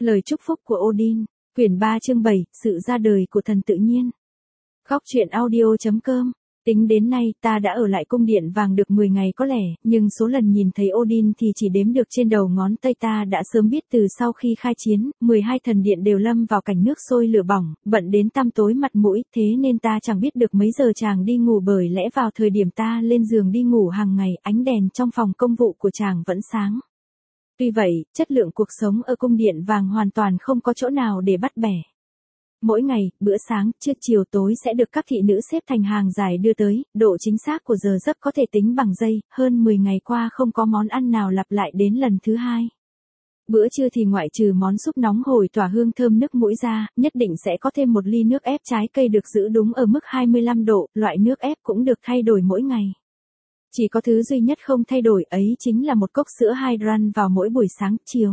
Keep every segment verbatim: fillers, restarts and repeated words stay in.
Lời chúc phúc của Odin, quyển ba chương bảy, sự ra đời của thần tự nhiên. Góc truyện audio chấm com. Tính đến nay ta đã ở lại cung điện vàng được mười ngày có lẽ, nhưng số lần nhìn thấy Odin thì chỉ đếm được trên đầu ngón tay. Ta đã sớm biết từ sau khi khai chiến, mười hai thần điện đều lâm vào cảnh nước sôi lửa bỏng, bận đến tăm tối mặt mũi, thế nên ta chẳng biết được mấy giờ chàng đi ngủ, bởi lẽ vào thời điểm ta lên giường đi ngủ hàng ngày, ánh đèn trong phòng công vụ của chàng vẫn sáng. Tuy vậy, chất lượng cuộc sống ở cung điện vàng hoàn toàn không có chỗ nào để bắt bẻ. Mỗi ngày, bữa sáng, trưa, chiều, tối sẽ được các thị nữ xếp thành hàng dài đưa tới, độ chính xác của giờ giấc có thể tính bằng giây, hơn mười ngày qua không có món ăn nào lặp lại đến lần thứ hai. Bữa trưa thì ngoại trừ món súp nóng hổi tỏa hương thơm nước mũi ra, nhất định sẽ có thêm một ly nước ép trái cây được giữ đúng ở mức hai mươi lăm độ, loại nước ép cũng được thay đổi mỗi ngày. Chỉ có thứ duy nhất không thay đổi ấy chính là một cốc sữa hydran vào mỗi buổi sáng, chiều.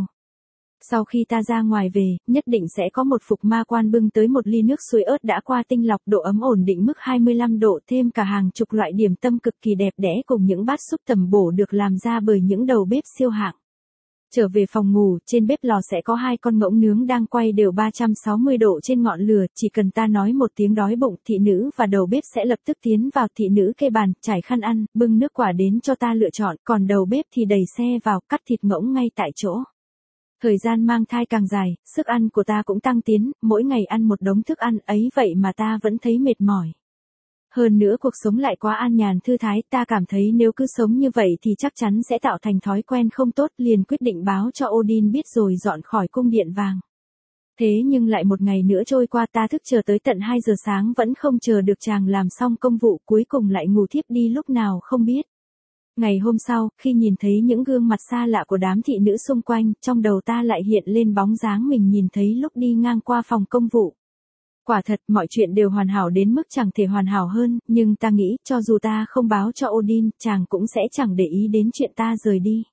Sau khi ta ra ngoài về, nhất định sẽ có một phục ma quan bưng tới một ly nước suối ớt đã qua tinh lọc, độ ấm ổn định mức hai mươi lăm độ, thêm cả hàng chục loại điểm tâm cực kỳ đẹp đẽ cùng những bát súp tầm bổ được làm ra bởi những đầu bếp siêu hạng. Trở về phòng ngủ, trên bếp lò sẽ có hai con ngỗng nướng đang quay đều ba trăm sáu mươi độ trên ngọn lửa, chỉ cần ta nói một tiếng đói bụng, thị nữ và đầu bếp sẽ lập tức tiến vào. Thị nữ kê bàn, trải khăn ăn, bưng nước quả đến cho ta lựa chọn, còn đầu bếp thì đẩy xe vào, cắt thịt ngỗng ngay tại chỗ. Thời gian mang thai càng dài, sức ăn của ta cũng tăng tiến, mỗi ngày ăn một đống thức ăn ấy vậy mà ta vẫn thấy mệt mỏi. Hơn nữa cuộc sống lại quá an nhàn thư thái, ta cảm thấy nếu cứ sống như vậy thì chắc chắn sẽ tạo thành thói quen không tốt, liền quyết định báo cho Odin biết rồi dọn khỏi cung điện vàng. Thế nhưng lại một ngày nữa trôi qua, ta thức chờ tới tận hai giờ sáng vẫn không chờ được chàng làm xong công vụ, cuối cùng lại ngủ thiếp đi lúc nào không biết. Ngày hôm sau, khi nhìn thấy những gương mặt xa lạ của đám thị nữ xung quanh, trong đầu ta lại hiện lên bóng dáng mình nhìn thấy lúc đi ngang qua phòng công vụ. Quả thật, mọi chuyện đều hoàn hảo đến mức chẳng thể hoàn hảo hơn, nhưng ta nghĩ, cho dù ta không báo cho Odin, chàng cũng sẽ chẳng để ý đến chuyện ta rời đi.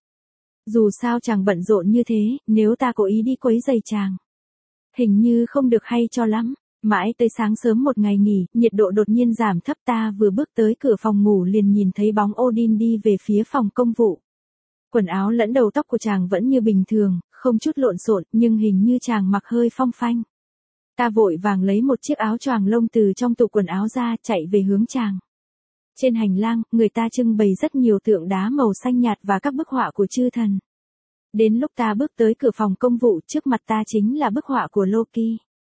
Dù sao chàng bận rộn như thế, nếu ta cố ý đi quấy rầy chàng, hình như không được hay cho lắm. Mãi tới sáng sớm một ngày nghỉ, nhiệt độ đột nhiên giảm thấp, ta vừa bước tới cửa phòng ngủ liền nhìn thấy bóng Odin đi về phía phòng công vụ. Quần áo lẫn đầu tóc của chàng vẫn như bình thường, không chút lộn xộn, nhưng hình như chàng mặc hơi phong phanh. Ta vội vàng lấy một chiếc áo choàng lông từ trong tủ quần áo ra, chạy về hướng chàng. Trên hành lang, người ta trưng bày rất nhiều tượng đá màu xanh nhạt và các bức họa của chư thần. Đến lúc ta bước tới cửa phòng công vụ, trước mặt ta chính là bức họa của Loki.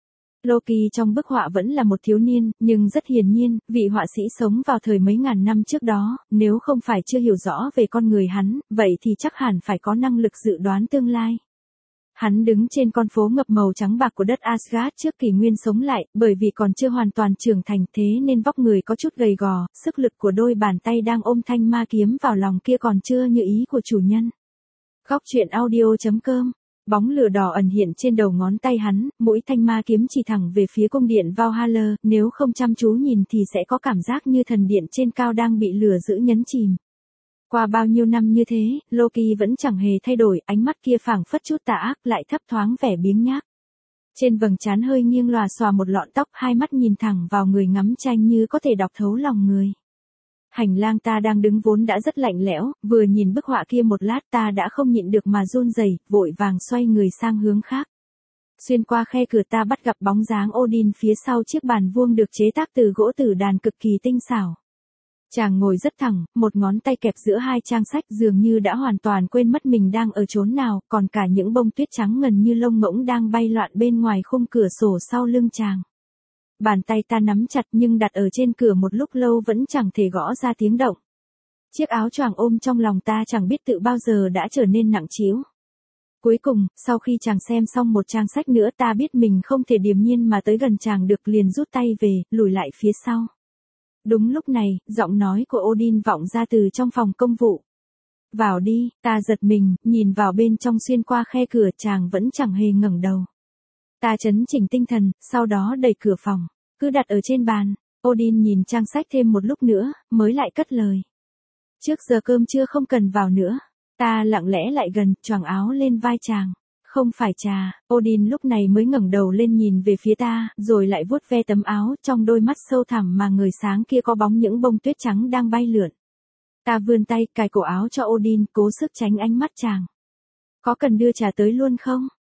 Loki trong bức họa vẫn là một thiếu niên, nhưng rất hiển nhiên, vị họa sĩ sống vào thời mấy ngàn năm trước đó, nếu không phải chưa hiểu rõ về con người hắn, vậy thì chắc hẳn phải có năng lực dự đoán tương lai. Hắn đứng trên con phố ngập màu trắng bạc của đất Asgard trước kỷ nguyên sống lại, bởi vì còn chưa hoàn toàn trưởng thành, thế nên vóc người có chút gầy gò, sức lực của đôi bàn tay đang ôm thanh ma kiếm vào lòng kia còn chưa như ý của chủ nhân. Góc truyện audio chấm com. Bóng lửa đỏ ẩn hiện trên đầu ngón tay hắn, mũi thanh ma kiếm chỉ thẳng về phía cung điện Valhalla, nếu không chăm chú nhìn thì sẽ có cảm giác như thần điện trên cao đang bị lửa giữ nhấn chìm. Qua bao nhiêu năm như thế, Loki vẫn chẳng hề thay đổi, ánh mắt kia phảng phất chút tà ác, lại thấp thoáng vẻ biếng nhác. Trên vầng trán hơi nghiêng lòa xòa một lọn tóc, hai mắt nhìn thẳng vào người ngắm tranh như có thể đọc thấu lòng người. Hành lang ta đang đứng vốn đã rất lạnh lẽo, vừa nhìn bức họa kia một lát ta đã không nhịn được mà run rẩy, vội vàng xoay người sang hướng khác. Xuyên qua khe cửa ta bắt gặp bóng dáng Odin phía sau chiếc bàn vuông được chế tác từ gỗ tử đàn cực kỳ tinh xảo. Chàng ngồi rất thẳng, một ngón tay kẹp giữa hai trang sách, dường như đã hoàn toàn quên mất mình đang ở chốn nào, còn cả những bông tuyết trắng ngần như lông ngỗng đang bay loạn bên ngoài khung cửa sổ sau lưng chàng. Bàn tay ta nắm chặt nhưng đặt ở trên cửa một lúc lâu vẫn chẳng thể gõ ra tiếng động. Chiếc áo choàng ôm trong lòng ta chẳng biết tự bao giờ đã trở nên nặng trĩu. Cuối cùng, sau khi chàng xem xong một trang sách nữa, ta biết mình không thể điềm nhiên mà tới gần chàng được, liền rút tay về, lùi lại phía sau. Đúng lúc này, giọng nói của Odin vọng ra từ trong phòng công vụ. Vào đi, ta giật mình, nhìn vào bên trong xuyên qua khe cửa, chàng vẫn chẳng hề ngẩng đầu. Ta trấn chỉnh tinh thần, sau đó đẩy cửa phòng, cứ đặt ở trên bàn. Odin nhìn trang sách thêm một lúc nữa, mới lại cất lời. Trước giờ cơm trưa không cần vào nữa. Ta lặng lẽ lại gần, choàng áo lên vai chàng. Không phải trà. Odin lúc này mới ngẩng đầu lên nhìn về phía ta, rồi lại vuốt ve tấm áo, trong đôi mắt sâu thẳm mà người sáng kia có bóng những bông tuyết trắng đang bay lượn. Ta vươn tay, cài cổ áo cho Odin, cố sức tránh ánh mắt chàng. Có cần đưa trà tới luôn không?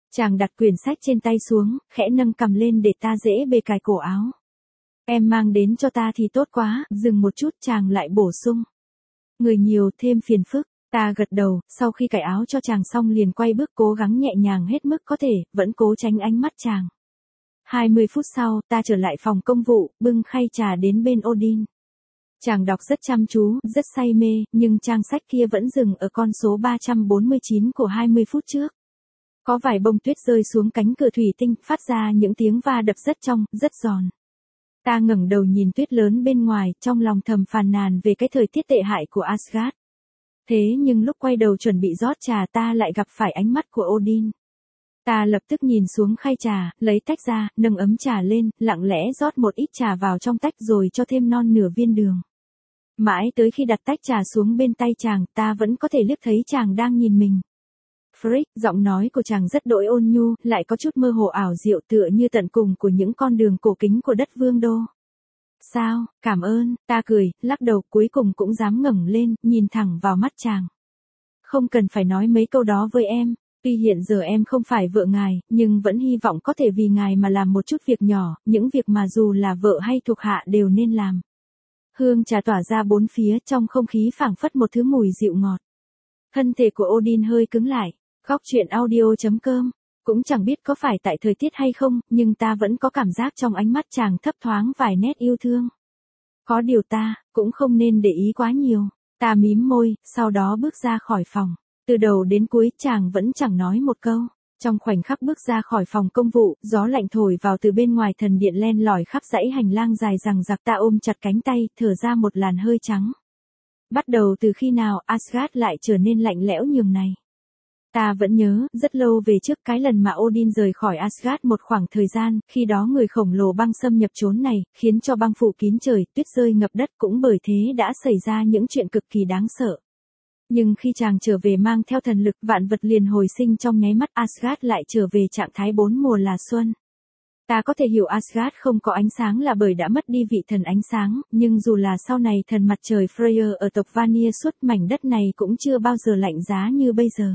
Chàng đặt quyển sách trên tay xuống, khẽ nâng cằm lên để ta dễ bề cài cổ áo. Em mang đến cho ta thì tốt quá, dừng một chút chàng lại bổ sung. Người nhiều thêm phiền phức, ta gật đầu, sau khi cài áo cho chàng xong liền quay bước cố gắng nhẹ nhàng hết mức có thể, vẫn cố tránh ánh mắt chàng. hai mươi phút sau, ta trở lại phòng công vụ, bưng khay trà đến bên Odin. Chàng đọc rất chăm chú, rất say mê, nhưng trang sách kia vẫn dừng ở con số ba trăm bốn mươi chín của hai mươi phút trước. Có vài bông tuyết rơi xuống cánh cửa thủy tinh, phát ra những tiếng va đập rất trong, rất giòn. Ta ngẩng đầu nhìn tuyết lớn bên ngoài, trong lòng thầm phàn nàn về cái thời tiết tệ hại của Asgard. Thế nhưng lúc quay đầu chuẩn bị rót trà ta lại gặp phải ánh mắt của Odin. Ta lập tức nhìn xuống khay trà, lấy tách ra, nâng ấm trà lên, lặng lẽ rót một ít trà vào trong tách rồi cho thêm non nửa viên đường. Mãi tới khi đặt tách trà xuống bên tay chàng, ta vẫn có thể liếc thấy chàng đang nhìn mình. Frick, giọng nói của chàng rất đỗi ôn nhu, lại có chút mơ hồ ảo diệu tựa như tận cùng của những con đường cổ kính của đất Vương Đô. Sao, cảm ơn, ta cười, lắc đầu cuối cùng cũng dám ngẩng lên, nhìn thẳng vào mắt chàng. Không cần phải nói mấy câu đó với em, tuy hiện giờ em không phải vợ ngài, nhưng vẫn hy vọng có thể vì ngài mà làm một chút việc nhỏ, những việc mà dù là vợ hay thuộc hạ đều nên làm. Hương trà tỏa ra bốn phía trong không khí phảng phất một thứ mùi dịu ngọt. Thân thể của Odin hơi cứng lại. Góc truyện audio chấm com, cũng chẳng biết có phải tại thời tiết hay không, nhưng ta vẫn có cảm giác trong ánh mắt chàng thấp thoáng vài nét yêu thương. Có điều ta, cũng không nên để ý quá nhiều. Ta mím môi, sau đó bước ra khỏi phòng. Từ đầu đến cuối chàng vẫn chẳng nói một câu. Trong khoảnh khắc bước ra khỏi phòng công vụ, gió lạnh thổi vào từ bên ngoài thần điện len lỏi khắp dãy hành lang dài rằng rạc ta ôm chặt cánh tay, thở ra một làn hơi trắng. Bắt đầu từ khi nào Asgard lại trở nên lạnh lẽo nhường này? Ta vẫn nhớ, rất lâu về trước cái lần mà Odin rời khỏi Asgard một khoảng thời gian, khi đó người khổng lồ băng xâm nhập chốn này, khiến cho băng phủ kín trời, tuyết rơi ngập đất cũng bởi thế đã xảy ra những chuyện cực kỳ đáng sợ. Nhưng khi chàng trở về mang theo thần lực, vạn vật liền hồi sinh trong nháy mắt, Asgard lại trở về trạng thái bốn mùa là xuân. Ta có thể hiểu Asgard không có ánh sáng là bởi đã mất đi vị thần ánh sáng, nhưng dù là sau này thần mặt trời Freyr ở tộc Vanir suốt mảnh đất này cũng chưa bao giờ lạnh giá như bây giờ.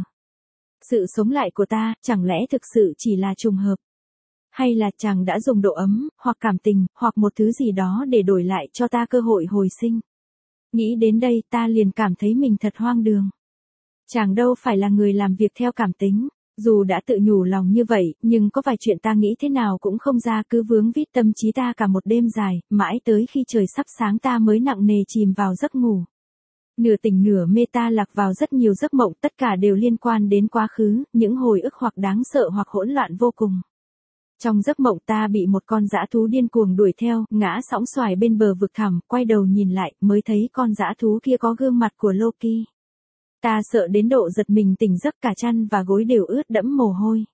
Sự sống lại của ta, chẳng lẽ thực sự chỉ là trùng hợp? Hay là chàng đã dùng độ ấm, hoặc cảm tình, hoặc một thứ gì đó để đổi lại cho ta cơ hội hồi sinh? Nghĩ đến đây ta liền cảm thấy mình thật hoang đường. Chàng đâu phải là người làm việc theo cảm tính. Dù đã tự nhủ lòng như vậy, nhưng có vài chuyện ta nghĩ thế nào cũng không ra cứ vướng vít tâm trí ta cả một đêm dài, mãi tới khi trời sắp sáng ta mới nặng nề chìm vào giấc ngủ. Nửa tỉnh nửa mê ta lạc vào rất nhiều giấc mộng, tất cả đều liên quan đến quá khứ, những hồi ức hoặc đáng sợ hoặc hỗn loạn vô cùng. Trong giấc mộng ta bị một con dã thú điên cuồng đuổi theo, ngã sóng xoài bên bờ vực thẳm, quay đầu nhìn lại, mới thấy con dã thú kia có gương mặt của Loki. Ta sợ đến độ giật mình tỉnh giấc cả chăn và gối đều ướt đẫm mồ hôi.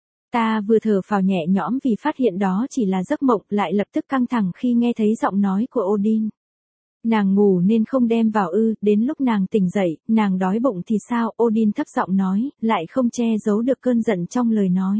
Ta vừa thở phào nhẹ nhõm vì phát hiện đó chỉ là giấc mộng, lại lập tức căng thẳng khi nghe thấy giọng nói của Odin. Nàng ngủ nên không đem vào ư, đến lúc nàng tỉnh dậy, nàng đói bụng thì sao? Odin thấp giọng nói, lại không che giấu được cơn giận trong lời nói.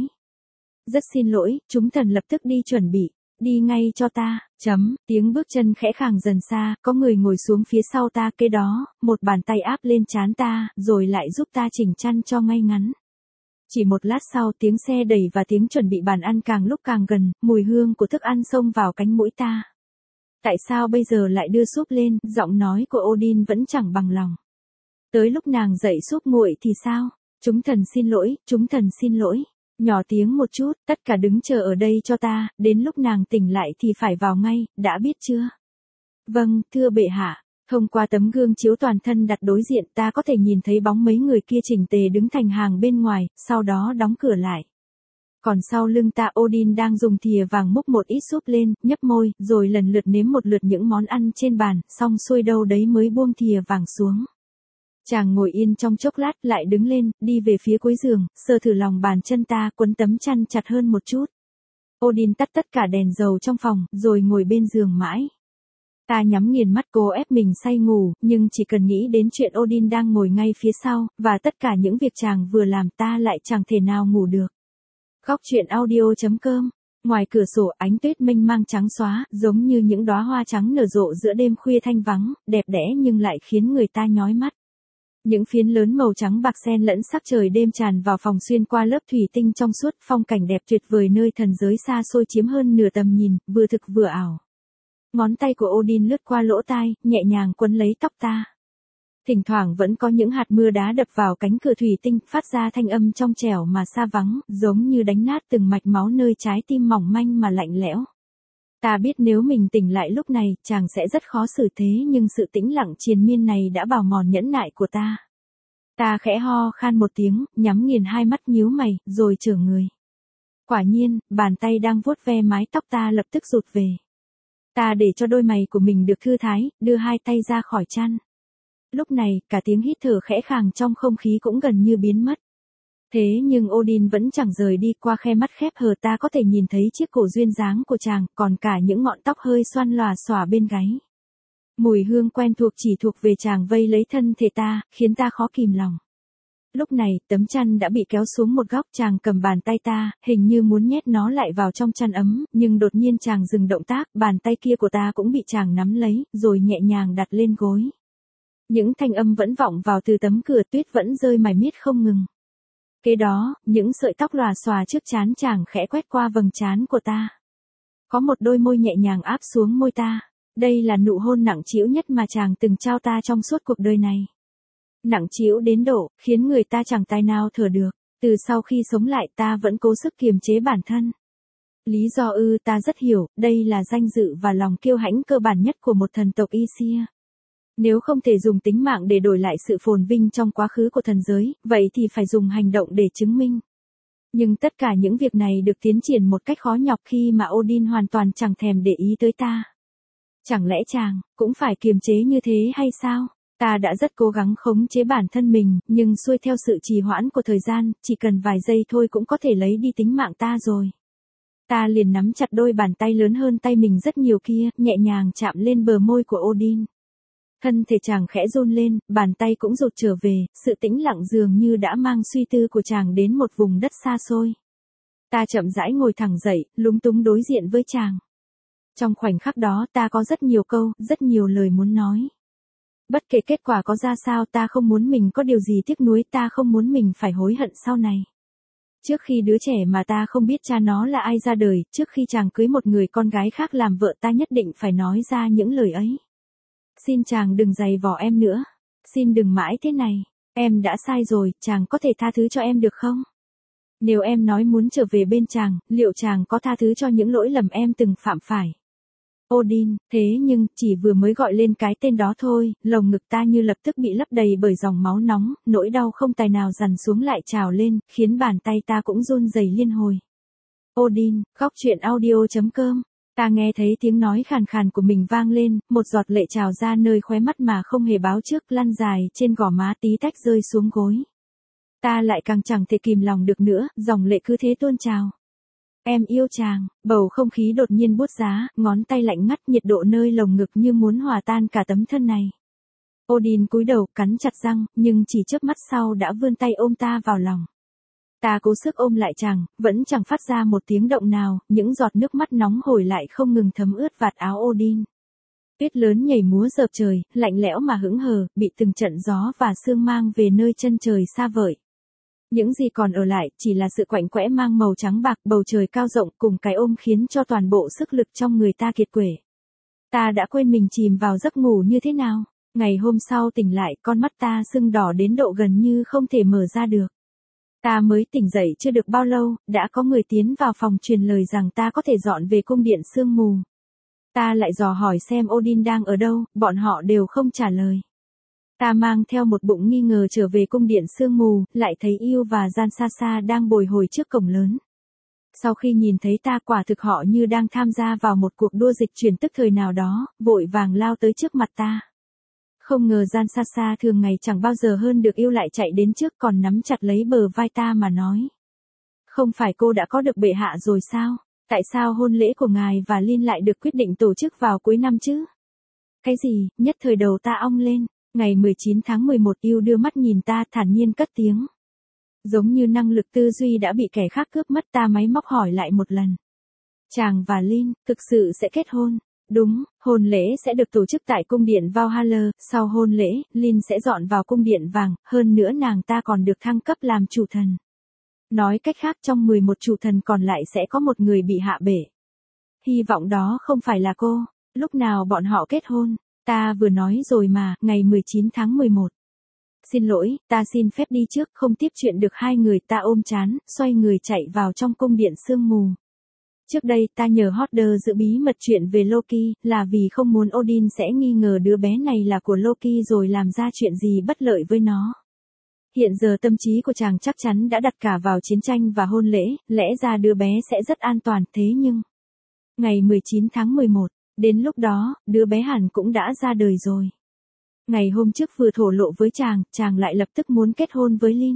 Rất xin lỗi, chúng thần lập tức đi chuẩn bị, đi ngay cho ta, chấm, tiếng bước chân khẽ khàng dần xa, có người ngồi xuống phía sau ta, kế đó, một bàn tay áp lên trán ta, rồi lại giúp ta chỉnh chăn cho ngay ngắn. Chỉ một lát sau tiếng xe đẩy và tiếng chuẩn bị bàn ăn càng lúc càng gần, mùi hương của thức ăn xông vào cánh mũi ta. Tại sao bây giờ lại đưa súp lên, giọng nói của Odin vẫn chẳng bằng lòng. Tới lúc nàng dậy súp nguội thì sao? Chúng thần xin lỗi, chúng thần xin lỗi. Nhỏ tiếng một chút, tất cả đứng chờ ở đây cho ta, đến lúc nàng tỉnh lại thì phải vào ngay, đã biết chưa? Vâng, thưa bệ hạ. Thông qua tấm gương chiếu toàn thân đặt đối diện ta có thể nhìn thấy bóng mấy người kia chỉnh tề đứng thành hàng bên ngoài, sau đó đóng cửa lại. Còn sau lưng ta Odin đang dùng thìa vàng múc một ít súp lên, nhấp môi, rồi lần lượt nếm một lượt những món ăn trên bàn, xong xuôi đâu đấy mới buông thìa vàng xuống. Chàng ngồi yên trong chốc lát lại đứng lên, đi về phía cuối giường, sờ thử lòng bàn chân ta, quấn tấm chăn chặt hơn một chút. Odin tắt tất cả đèn dầu trong phòng, rồi ngồi bên giường mãi. Ta nhắm nghiền mắt cố ép mình say ngủ, nhưng chỉ cần nghĩ đến chuyện Odin đang ngồi ngay phía sau, và tất cả những việc chàng vừa làm ta lại chẳng thể nào ngủ được. Góc truyện audio chấm com. Ngoài cửa sổ ánh tuyết mênh mang trắng xóa, giống như những đóa hoa trắng nở rộ giữa đêm khuya thanh vắng, đẹp đẽ nhưng lại khiến người ta nhói mắt. Những phiến lớn màu trắng bạc xen lẫn sắc trời đêm tràn vào phòng xuyên qua lớp thủy tinh trong suốt, phong cảnh đẹp tuyệt vời nơi thần giới xa xôi chiếm hơn nửa tầm nhìn, vừa thực vừa ảo. Ngón tay của Odin lướt qua lỗ tai, nhẹ nhàng quấn lấy tóc ta. Thỉnh thoảng vẫn có những hạt mưa đá đập vào cánh cửa thủy tinh, phát ra thanh âm trong trẻo mà xa vắng, giống như đánh nát từng mạch máu nơi trái tim mỏng manh mà lạnh lẽo. Ta biết nếu mình tỉnh lại lúc này, chàng sẽ rất khó xử thế nhưng sự tĩnh lặng triền miên này đã bào mòn nhẫn nại của ta. Ta khẽ ho khan một tiếng, nhắm nghiền hai mắt nhíu mày, rồi trở người. Quả nhiên, bàn tay đang vuốt ve mái tóc ta lập tức rụt về. Ta để cho đôi mày của mình được thư thái, đưa hai tay ra khỏi chăn. Lúc này, cả tiếng hít thở khẽ khàng trong không khí cũng gần như biến mất. Thế nhưng Odin vẫn chẳng rời đi, qua khe mắt khép hờ ta có thể nhìn thấy chiếc cổ duyên dáng của chàng, còn cả những ngọn tóc hơi xoăn lòa xòa bên gáy. Mùi hương quen thuộc chỉ thuộc về chàng vây lấy thân thể ta, khiến ta khó kìm lòng. Lúc này, tấm chăn đã bị kéo xuống một góc, chàng cầm bàn tay ta, hình như muốn nhét nó lại vào trong chăn ấm, nhưng đột nhiên chàng dừng động tác, bàn tay kia của ta cũng bị chàng nắm lấy, rồi nhẹ nhàng đặt lên gối. Những thanh âm vẫn vọng vào từ tấm cửa, tuyết vẫn rơi mải miết không ngừng. Kế đó, những sợi tóc lòa xòa trước trán chàng khẽ quét qua vầng trán của ta. Có một đôi môi nhẹ nhàng áp xuống môi ta. Đây là nụ hôn nặng trĩu nhất mà chàng từng trao ta trong suốt cuộc đời này. Nặng trĩu đến độ, khiến người ta chẳng tài nào thở được. Từ sau khi sống lại ta vẫn cố sức kiềm chế bản thân. Lý do ư, ta rất hiểu, đây là danh dự và lòng kiêu hãnh cơ bản nhất của một thần tộc Aesir. Nếu không thể dùng tính mạng để đổi lại sự phồn vinh trong quá khứ của thần giới, vậy thì phải dùng hành động để chứng minh. Nhưng tất cả những việc này được tiến triển một cách khó nhọc khi mà Odin hoàn toàn chẳng thèm để ý tới ta. Chẳng lẽ chàng cũng phải kiềm chế như thế hay sao? Ta đã rất cố gắng khống chế bản thân mình, nhưng xuôi theo sự trì hoãn của thời gian, chỉ cần vài giây thôi cũng có thể lấy đi tính mạng ta rồi. Ta liền nắm chặt đôi bàn tay lớn hơn tay mình rất nhiều kia, nhẹ nhàng chạm lên bờ môi của Odin. Thân thể chàng khẽ run lên, bàn tay cũng rụt trở về, sự tĩnh lặng dường như đã mang suy tư của chàng đến một vùng đất xa xôi. Ta chậm rãi ngồi thẳng dậy, lúng túng đối diện với chàng. Trong khoảnh khắc đó ta có rất nhiều câu, rất nhiều lời muốn nói. Bất kể kết quả có ra sao, ta không muốn mình có điều gì tiếc nuối, ta không muốn mình phải hối hận sau này. Trước khi đứa trẻ mà ta không biết cha nó là ai ra đời, trước khi chàng cưới một người con gái khác làm vợ, ta nhất định phải nói ra những lời ấy. Xin chàng đừng giày vò em nữa. Xin đừng mãi thế này. Em đã sai rồi, chàng có thể tha thứ cho em được không? Nếu em nói muốn trở về bên chàng, liệu chàng có tha thứ cho những lỗi lầm em từng phạm phải? Odin, thế nhưng, chỉ vừa mới gọi lên cái tên đó thôi, lồng ngực ta như lập tức bị lấp đầy bởi dòng máu nóng, nỗi đau không tài nào dằn xuống lại trào lên, khiến bàn tay ta cũng run rẩy liên hồi. Odin, góc truyện audio chấm com. Ta nghe thấy tiếng nói khàn khàn của mình vang lên, một giọt lệ trào ra nơi khóe mắt mà không hề báo trước, lăn dài trên gò má tí tách rơi xuống gối. Ta lại càng chẳng thể kìm lòng được nữa, dòng lệ cứ thế tuôn trào. Em yêu chàng, bầu không khí đột nhiên buốt giá, ngón tay lạnh ngắt, nhiệt độ nơi lồng ngực như muốn hòa tan cả tấm thân này. Odin cúi đầu, cắn chặt răng, nhưng chỉ chớp mắt sau đã vươn tay ôm ta vào lòng. Ta cố sức ôm lại chàng, vẫn chẳng phát ra một tiếng động nào, những giọt nước mắt nóng hổi lại không ngừng thấm ướt vạt áo Odin. Tuyết lớn nhảy múa dợp trời, lạnh lẽo mà hững hờ, bị từng trận gió và sương mang về nơi chân trời xa vời. Những gì còn ở lại chỉ là sự quạnh quẽ mang màu trắng bạc, bầu trời cao rộng cùng cái ôm khiến cho toàn bộ sức lực trong người ta kiệt quệ. Ta đã quên mình chìm vào giấc ngủ như thế nào. Ngày hôm sau tỉnh lại, con mắt ta sưng đỏ đến độ gần như không thể mở ra được. Ta mới tỉnh dậy chưa được bao lâu, đã có người tiến vào phòng truyền lời rằng ta có thể dọn về cung điện sương mù. Ta lại dò hỏi xem Odin đang ở đâu, bọn họ đều không trả lời. Ta mang theo một bụng nghi ngờ trở về cung điện sương mù, lại thấy Yêu và Gian xa xa đang bồi hồi trước cổng lớn. Sau khi nhìn thấy ta, quả thực họ như đang tham gia vào một cuộc đua dịch chuyển tức thời nào đó, vội vàng lao tới trước mặt ta. Không ngờ Gian xa xa thường ngày chẳng bao giờ hơn được Yêu lại chạy đến trước, còn nắm chặt lấy bờ vai ta mà nói. Không phải cô đã có được bệ hạ rồi sao? Tại sao hôn lễ của ngài và Lin lại được quyết định tổ chức vào cuối năm chứ? Cái gì? Nhất thời đầu ta ong lên. Ngày mười chín tháng mười một, Yêu đưa mắt nhìn ta, thản nhiên cất tiếng. Giống như năng lực tư duy đã bị kẻ khác cướp mất, ta máy móc hỏi lại một lần. Chàng và Lin, thực sự sẽ kết hôn? Đúng, hôn lễ sẽ được tổ chức tại cung điện Valhalla, sau hôn lễ, Lin sẽ dọn vào cung điện vàng, hơn nữa nàng ta còn được thăng cấp làm chủ thần. Nói cách khác trong mười một chủ thần còn lại sẽ có một người bị hạ bệ. Hy vọng đó không phải là cô. Lúc nào bọn họ kết hôn? Ta vừa nói rồi mà, ngày mười chín tháng mười một. Xin lỗi, ta xin phép đi trước, không tiếp chuyện được. Hai người ta ôm chán, xoay người chạy vào trong cung điện sương mù. Trước đây ta nhờ Hodder giữ bí mật chuyện về Loki, là vì không muốn Odin sẽ nghi ngờ đứa bé này là của Loki rồi làm ra chuyện gì bất lợi với nó. Hiện giờ tâm trí của chàng chắc chắn đã đặt cả vào chiến tranh và hôn lễ, lẽ ra đứa bé sẽ rất an toàn, thế nhưng... Ngày mười chín tháng mười một, đến lúc đó, đứa bé hẳn cũng đã ra đời rồi. Ngày hôm trước vừa thổ lộ với chàng, chàng lại lập tức muốn kết hôn với Lin.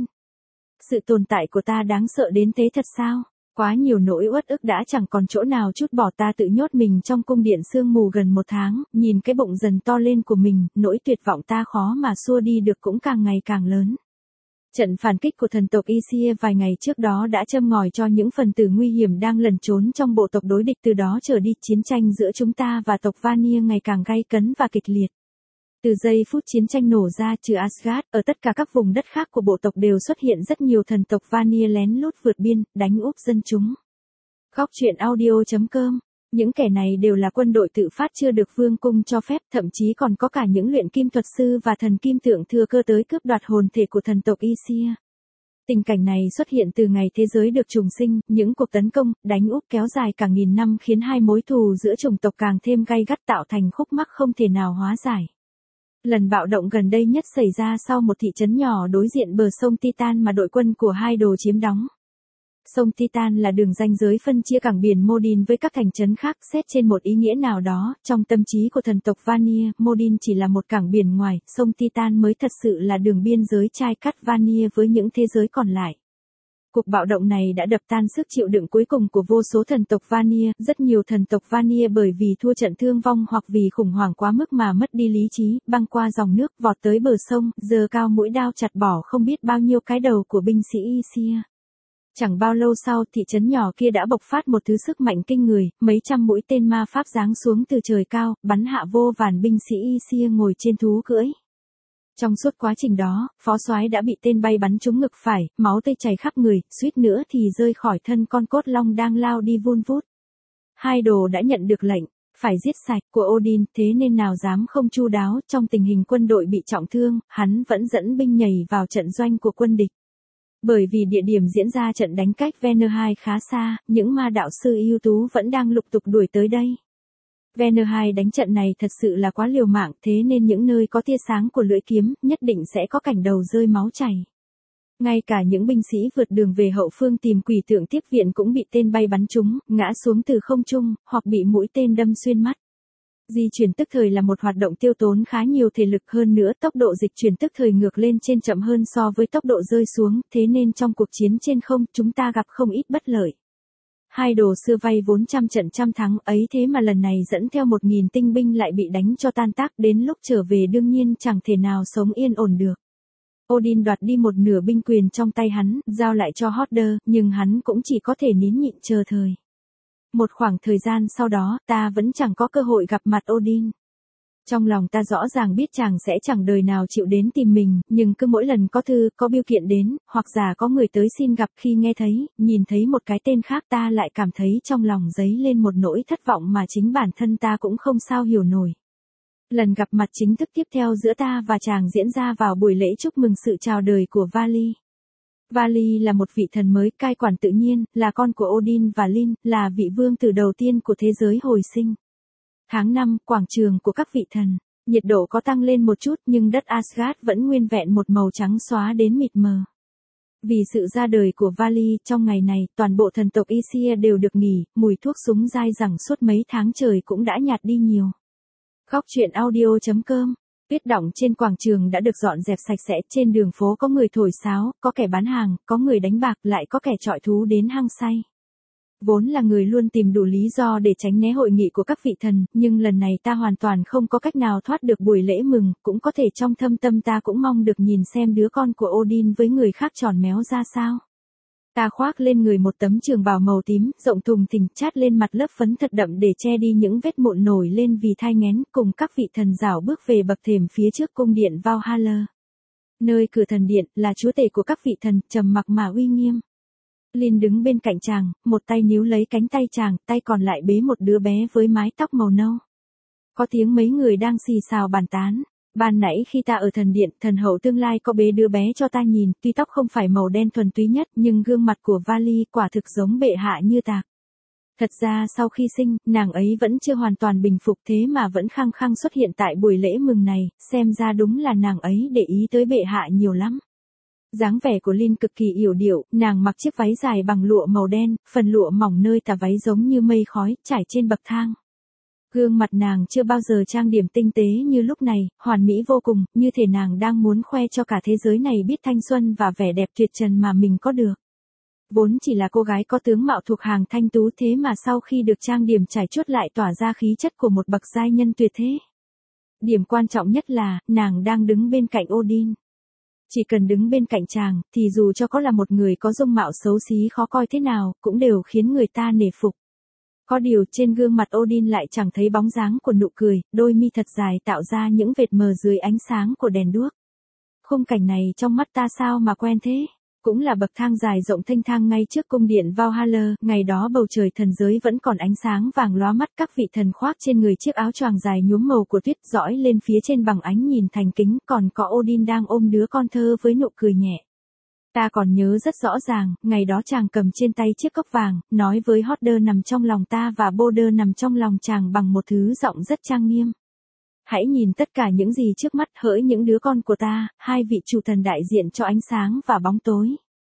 Sự tồn tại của ta đáng sợ đến thế thật sao? Quá nhiều nỗi uất ức đã chẳng còn chỗ nào chút bỏ, ta tự nhốt mình trong cung điện sương mù gần một tháng, nhìn cái bụng dần to lên của mình, nỗi tuyệt vọng ta khó mà xua đi được cũng càng ngày càng lớn. Trận phản kích của thần tộc Aesir vài ngày trước đó đã châm ngòi cho những phần tử nguy hiểm đang lẩn trốn trong bộ tộc đối địch, từ đó trở đi chiến tranh giữa chúng ta và tộc Vanir ngày càng gay cấn và kịch liệt. Từ giây phút chiến tranh nổ ra, trừ Asgard, ở tất cả các vùng đất khác của bộ tộc đều xuất hiện rất nhiều thần tộc Vanir lén lút vượt biên, đánh úp dân chúng. Góc truyện audio chấm com. Những kẻ này đều là quân đội tự phát chưa được vương cung cho phép, thậm chí còn có cả những luyện kim thuật sư và thần kim tượng thừa cơ tới cướp đoạt hồn thể của thần tộc Aesir. Tình cảnh này xuất hiện từ ngày thế giới được trùng sinh, những cuộc tấn công, đánh úp kéo dài cả nghìn năm khiến hai mối thù giữa chủng tộc càng thêm gay gắt, tạo thành khúc mắc không thể nào hóa giải. Lần bạo động gần đây nhất xảy ra sau một thị trấn nhỏ đối diện bờ sông Titan mà đội quân của hai đồ chiếm đóng. Sông Titan là đường ranh giới phân chia cảng biển Modin với các thành trấn khác, xét trên một ý nghĩa nào đó, trong tâm trí của thần tộc Vanir, Modin chỉ là một cảng biển ngoài, sông Titan mới thật sự là đường biên giới chai cắt Vanir với những thế giới còn lại. Cuộc bạo động này đã đập tan sức chịu đựng cuối cùng của vô số thần tộc Vanir, rất nhiều thần tộc Vanir bởi vì thua trận thương vong hoặc vì khủng hoảng quá mức mà mất đi lý trí, băng qua dòng nước, vọt tới bờ sông, giơ cao mũi đao chặt bỏ không biết bao nhiêu cái đầu của binh sĩ Aesir. Chẳng bao lâu sau, thị trấn nhỏ kia đã bộc phát một thứ sức mạnh kinh người, mấy trăm mũi tên ma pháp giáng xuống từ trời cao, bắn hạ vô vàn binh sĩ Aesir ngồi trên thú cưỡi. Trong suốt quá trình đó, phó soái đã bị tên bay bắn trúng ngực phải, máu tươi chảy khắp người, suýt nữa thì rơi khỏi thân con cốt long đang lao đi vun vút. Hai đồ đã nhận được lệnh, phải giết sạch của Odin, thế nên nào dám không chu đáo, trong tình hình quân đội bị trọng thương, hắn vẫn dẫn binh nhảy vào trận doanh của quân địch. Bởi vì địa điểm diễn ra trận đánh cách Vernheim khá xa, những ma đạo sư ưu tú vẫn đang lục tục đuổi tới đây. Vernheim đánh trận này thật sự là quá liều mạng, thế nên những nơi có tia sáng của lưỡi kiếm, nhất định sẽ có cảnh đầu rơi máu chảy. Ngay cả những binh sĩ vượt đường về hậu phương tìm quỷ tượng tiếp viện cũng bị tên bay bắn trúng, ngã xuống từ không trung, hoặc bị mũi tên đâm xuyên mắt. Di chuyển tức thời là một hoạt động tiêu tốn khá nhiều thể lực, hơn nữa tốc độ dịch chuyển tức thời ngược lên trên chậm hơn so với tốc độ rơi xuống, thế nên trong cuộc chiến trên không, chúng ta gặp không ít bất lợi. Hai đồ xưa vay vốn trăm trận trăm thắng ấy, thế mà lần này dẫn theo một nghìn tinh binh lại bị đánh cho tan tác, đến lúc trở về đương nhiên chẳng thể nào sống yên ổn được. Odin đoạt đi một nửa binh quyền trong tay hắn, giao lại cho Hodder, nhưng hắn cũng chỉ có thể nín nhịn chờ thời. Một khoảng thời gian sau đó, ta vẫn chẳng có cơ hội gặp mặt Odin. Trong lòng ta rõ ràng biết chàng sẽ chẳng đời nào chịu đến tìm mình, nhưng cứ mỗi lần có thư, có bưu kiện đến, hoặc giả có người tới xin gặp, khi nghe thấy, nhìn thấy một cái tên khác, ta lại cảm thấy trong lòng dấy lên một nỗi thất vọng mà chính bản thân ta cũng không sao hiểu nổi. Lần gặp mặt chính thức tiếp theo giữa ta và chàng diễn ra vào buổi lễ chúc mừng sự chào đời của Vali. Vali là một vị thần mới cai quản tự nhiên, là con của Odin và Lin, là vị vương tử đầu tiên của thế giới hồi sinh. Tháng năm, quảng trường của các vị thần, nhiệt độ có tăng lên một chút nhưng đất Asgard vẫn nguyên vẹn một màu trắng xóa đến mịt mờ. Vì sự ra đời của Vali, trong ngày này, toàn bộ thần tộc Aesir đều được nghỉ, mùi thuốc súng dai dẳng suốt mấy tháng trời cũng đã nhạt đi nhiều. Góc truyện audio chấm com. Tuyết đọng trên quảng trường đã được dọn dẹp sạch sẽ, trên đường phố có người thổi sáo, có kẻ bán hàng, có người đánh bạc, lại có kẻ chọi thú đến hăng say. Vốn là người luôn tìm đủ lý do để tránh né hội nghị của các vị thần, nhưng lần này ta hoàn toàn không có cách nào thoát được buổi lễ mừng, cũng có thể trong thâm tâm ta cũng mong được nhìn xem đứa con của Odin với người khác tròn méo ra sao. Ta khoác lên người một tấm trường bào màu tím, rộng thùng thình, chát lên mặt lớp phấn thật đậm để che đi những vết mụn nổi lên vì thai nghén, cùng các vị thần rảo bước về bậc thềm phía trước cung điện Valhalla. Nơi cửa thần điện, là chúa tể của các vị thần, trầm mặc mà uy nghiêm. Lin đứng bên cạnh chàng, một tay níu lấy cánh tay chàng, tay còn lại bế một đứa bé với mái tóc màu nâu. Có tiếng mấy người đang xì xào bàn tán. Ban nãy khi ta ở thần điện, thần hậu tương lai có bế đứa bé cho ta nhìn, tuy tóc không phải màu đen thuần túy nhất, nhưng gương mặt của Vali quả thực giống bệ hạ như tạc. Thật ra sau khi sinh, nàng ấy vẫn chưa hoàn toàn bình phục thế mà vẫn khăng khăng xuất hiện tại buổi lễ mừng này, xem ra đúng là nàng ấy để ý tới bệ hạ nhiều lắm. Dáng vẻ của Lin cực kỳ yểu điệu, nàng mặc chiếc váy dài bằng lụa màu đen, phần lụa mỏng nơi tà váy giống như mây khói, trải trên bậc thang. Gương mặt nàng chưa bao giờ trang điểm tinh tế như lúc này, hoàn mỹ vô cùng, như thể nàng đang muốn khoe cho cả thế giới này biết thanh xuân và vẻ đẹp tuyệt trần mà mình có được. Vốn chỉ là cô gái có tướng mạo thuộc hàng thanh tú thế mà sau khi được trang điểm trải chuốt lại tỏa ra khí chất của một bậc giai nhân tuyệt thế. Điểm quan trọng nhất là, nàng đang đứng bên cạnh Odin. Chỉ cần đứng bên cạnh chàng, thì dù cho có là một người có dung mạo xấu xí khó coi thế nào, cũng đều khiến người ta nể phục. Có điều trên gương mặt Odin lại chẳng thấy bóng dáng của nụ cười, đôi mi thật dài tạo ra những vệt mờ dưới ánh sáng của đèn đuốc. Khung cảnh này trong mắt ta sao mà quen thế? Cũng là bậc thang dài rộng thênh thang ngay trước cung điện Valhalla, ngày đó bầu trời thần giới vẫn còn ánh sáng vàng lóa mắt, các vị thần khoác trên người chiếc áo choàng dài nhuốm màu của tuyết dõi lên phía trên bằng ánh nhìn thành kính, còn có Odin đang ôm đứa con thơ với nụ cười nhẹ. Ta còn nhớ rất rõ ràng, ngày đó chàng cầm trên tay chiếc cốc vàng, nói với Hoder nằm trong lòng ta và Boder nằm trong lòng chàng bằng một thứ giọng rất trang nghiêm. Hãy nhìn tất cả những gì trước mắt, hỡi những đứa con của ta, hai vị chủ thần đại diện cho ánh sáng và bóng tối.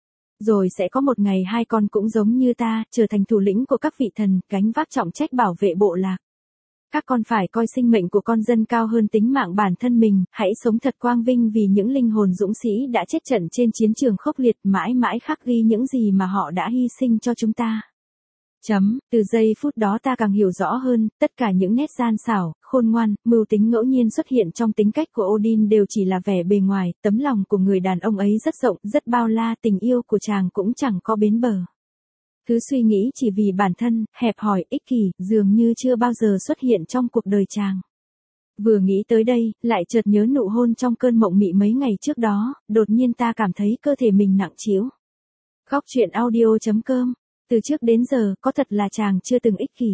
Rồi sẽ có một ngày hai con cũng giống như ta, trở thành thủ lĩnh của các vị thần, gánh vác trọng trách bảo vệ bộ lạc. Các con phải coi sinh mệnh của con dân cao hơn tính mạng bản thân mình, hãy sống thật quang vinh vì những linh hồn dũng sĩ đã chết trận trên chiến trường khốc liệt, mãi mãi khắc ghi những gì mà họ đã hy sinh cho chúng ta. Chấm, từ giây phút đó ta càng hiểu rõ hơn, tất cả những nét gian xảo, khôn ngoan, mưu tính ngẫu nhiên xuất hiện trong tính cách của Odin đều chỉ là vẻ bề ngoài, tấm lòng của người đàn ông ấy rất rộng, rất bao la, tình yêu của chàng cũng chẳng có bến bờ. Thứ suy nghĩ chỉ vì bản thân, hẹp hòi, ích kỷ, dường như chưa bao giờ xuất hiện trong cuộc đời chàng. Vừa nghĩ tới đây, lại chợt nhớ nụ hôn trong cơn mộng mị mấy ngày trước đó, đột nhiên ta cảm thấy cơ thể mình nặng trĩu. Góc truyện audio chấm com. Từ trước đến giờ, có thật là chàng chưa từng ích kỷ.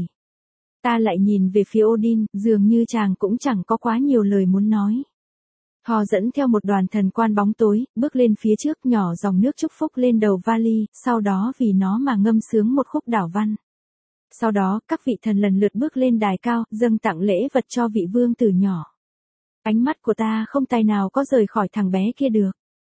Ta lại nhìn về phía Odin, dường như chàng cũng chẳng có quá nhiều lời muốn nói. Thor dẫn theo một đoàn thần quan bóng tối, bước lên phía trước nhỏ dòng nước chúc phúc lên đầu vali, sau đó vì nó mà ngâm sướng một khúc đảo văn. Sau đó, các vị thần lần lượt bước lên đài cao, dâng tặng lễ vật cho vị vương tử nhỏ. Ánh mắt của ta không tài nào có rời khỏi thằng bé kia được.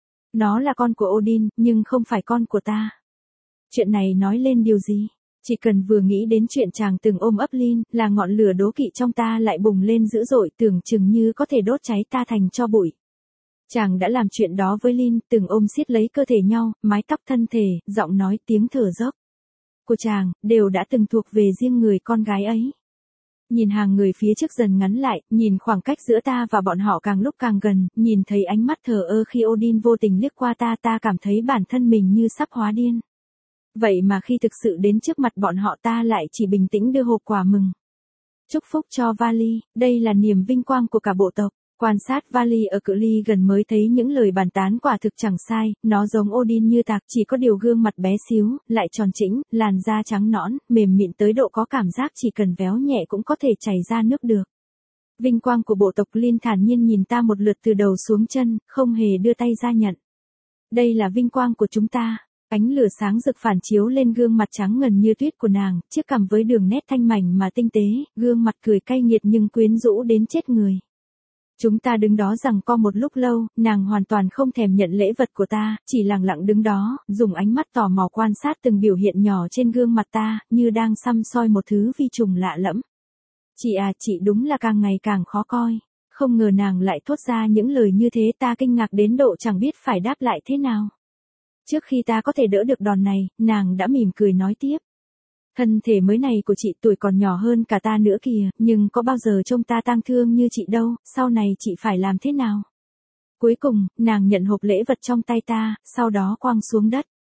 Nó là con của Odin, nhưng không phải con của ta. Chuyện này nói lên điều gì? Chỉ cần vừa nghĩ đến chuyện chàng từng ôm ấp Lin, là ngọn lửa đố kỵ trong ta lại bùng lên dữ dội, tưởng chừng như có thể đốt cháy ta thành tro bụi. Chàng đã làm chuyện đó với Lin, từng ôm siết lấy cơ thể nhau, mái tóc thân thể, giọng nói, tiếng thở dốc của chàng, đều đã từng thuộc về riêng người con gái ấy. Nhìn hàng người phía trước dần ngắn lại, nhìn khoảng cách giữa ta và bọn họ càng lúc càng gần, nhìn thấy ánh mắt thờ ơ khi Odin vô tình liếc qua ta, ta cảm thấy bản thân mình như sắp hóa điên. Vậy mà khi thực sự đến trước mặt bọn họ ta lại chỉ bình tĩnh đưa hộp quà mừng. Chúc phúc cho Vali, đây là niềm vinh quang của cả bộ tộc. Quan sát Vali ở cự ly gần mới thấy những lời bàn tán quả thực chẳng sai, nó giống Odin như tạc, chỉ có điều gương mặt bé xíu, lại tròn trĩnh, làn da trắng nõn, mềm mịn tới độ có cảm giác chỉ cần véo nhẹ cũng có thể chảy ra nước được. Vinh quang của bộ tộc. Lin thản nhiên nhìn ta một lượt từ đầu xuống chân, không hề đưa tay ra nhận. Đây là vinh quang của chúng ta. Ánh lửa sáng rực phản chiếu lên gương mặt trắng ngần như tuyết của nàng, chiếc cằm với đường nét thanh mảnh mà tinh tế, gương mặt cười cay nghiệt nhưng quyến rũ đến chết người. Chúng ta đứng đó giằng co một lúc lâu, nàng hoàn toàn không thèm nhận lễ vật của ta, chỉ lặng lặng đứng đó, dùng ánh mắt tò mò quan sát từng biểu hiện nhỏ trên gương mặt ta, như đang săm soi một thứ vi trùng lạ lẫm. Chị à, chị đúng là càng ngày càng khó coi. Không ngờ nàng lại thốt ra những lời như thế, ta kinh ngạc đến độ chẳng biết phải đáp lại thế nào. Trước khi ta có thể đỡ được đòn này, nàng đã mỉm cười nói tiếp. Thân thể mới này của chị tuổi còn nhỏ hơn cả ta nữa kìa, nhưng có bao giờ trông ta tang thương như chị đâu, sau này chị phải làm thế nào? Cuối cùng, nàng nhận hộp lễ vật trong tay ta, sau đó quăng xuống đất.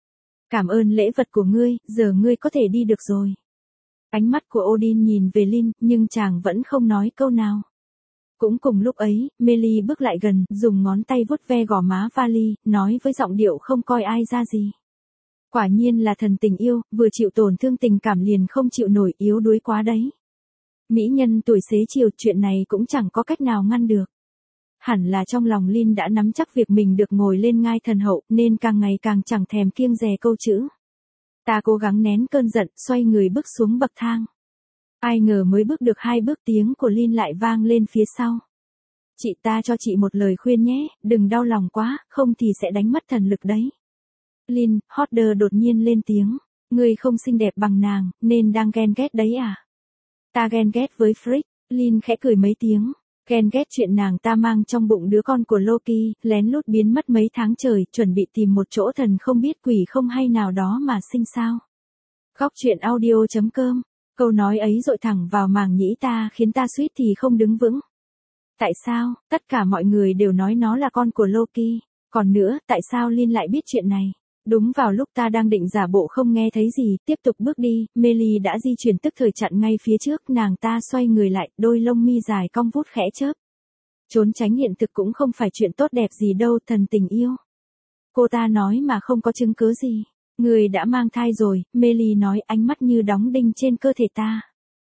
Cảm ơn lễ vật của ngươi, giờ ngươi có thể đi được rồi. Ánh mắt của Odin nhìn về Lin, nhưng chàng vẫn không nói câu nào. Cũng cùng lúc ấy, Meili bước lại gần, dùng ngón tay vuốt ve gò má Vali, nói với giọng điệu không coi ai ra gì. Quả nhiên là thần tình yêu, vừa chịu tổn thương tình cảm liền không chịu nổi, yếu đuối quá đấy. Mỹ nhân tuổi xế chiều, chuyện này cũng chẳng có cách nào ngăn được. Hẳn là trong lòng Lin đã nắm chắc việc mình được ngồi lên ngai thần hậu, nên càng ngày càng chẳng thèm kiêng dè câu chữ. Ta cố gắng nén cơn giận, xoay người bước xuống bậc thang. Ai ngờ mới bước được hai bước tiếng của Lin lại vang lên phía sau. Chị, ta cho chị một lời khuyên nhé, đừng đau lòng quá, không thì sẽ đánh mất thần lực đấy. Lin, Hodder đột nhiên lên tiếng. Ngươi không xinh đẹp bằng nàng, nên đang ghen ghét đấy à? Ta ghen ghét với Frigg. Lin khẽ cười mấy tiếng. Ghen ghét chuyện nàng ta mang trong bụng đứa con của Loki, lén lút biến mất mấy tháng trời, chuẩn bị tìm một chỗ thần không biết quỷ không hay nào đó mà sinh sao. Góc truyện audio chấm com. Câu nói ấy dội thẳng vào màng nhĩ ta, khiến ta suýt thì không đứng vững. Tại sao, tất cả mọi người đều nói nó là con của Loki. Còn nữa, tại sao Lin lại biết chuyện này? Đúng vào lúc ta đang định giả bộ không nghe thấy gì, tiếp tục bước đi, Meili đã di chuyển tức thời chặn ngay phía trước, nàng ta xoay người lại, đôi lông mi dài cong vút khẽ chớp. Trốn tránh hiện thực cũng không phải chuyện tốt đẹp gì đâu, thần tình yêu. Cô ta nói mà không có chứng cứ gì. Người đã mang thai rồi, Meili nói, ánh mắt như đóng đinh trên cơ thể ta.